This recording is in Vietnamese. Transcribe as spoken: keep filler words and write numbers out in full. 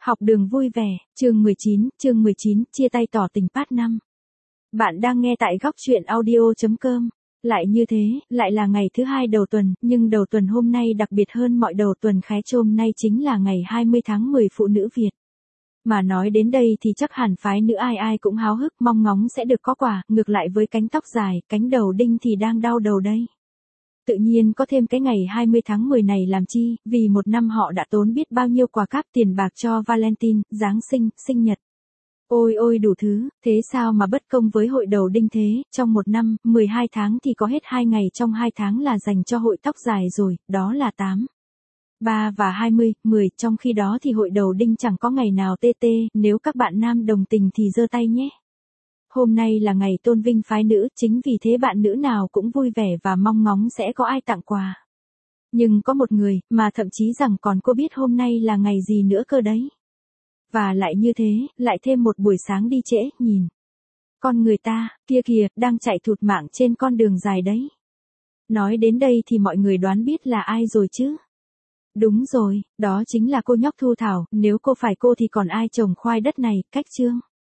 Học đường vui vẻ, chương mười chín, chương mười chín, chia tay tỏ tình part năm. Bạn đang nghe tại góc truyện audio chấm com. Lại như thế, lại là ngày thứ hai đầu tuần, nhưng đầu tuần hôm nay đặc biệt hơn mọi đầu tuần khái chôm nay chính là ngày hai mươi tháng mười phụ nữ Việt. Mà nói đến đây thì chắc hẳn phái nữ ai ai cũng háo hức mong ngóng sẽ được có quà, ngược lại với cánh tóc dài, cánh đầu đinh thì đang đau đầu đây. Tự nhiên có thêm cái ngày hai mươi tháng mười này làm chi, vì một năm họ đã tốn biết bao nhiêu quà cáp tiền bạc cho Valentine, Giáng sinh, sinh nhật. Ôi ôi đủ thứ, thế sao mà bất công với hội đầu đinh thế, trong một năm, mười hai tháng thì có hết hai ngày trong hai tháng là dành cho hội tóc dài rồi, đó là tám, ba và hai mươi, mười, trong khi đó thì hội đầu đinh chẳng có ngày nào tê tê, nếu các bạn nam đồng tình thì giơ tay nhé. Hôm nay là ngày tôn vinh phái nữ, chính vì thế bạn nữ nào cũng vui vẻ và mong ngóng sẽ có ai tặng quà. Nhưng có một người, mà thậm chí rằng còn cô biết hôm nay là ngày gì nữa cơ đấy. Và lại như thế, lại thêm một buổi sáng đi trễ, nhìn. Con người ta, kia kìa, đang chạy thụt mạng trên con đường dài đấy. Nói đến đây thì mọi người đoán biết là ai rồi chứ? Đúng rồi, đó chính là cô nhóc Thu Thảo, nếu cô phải cô thì còn ai trồng khoai đất này, cách chương.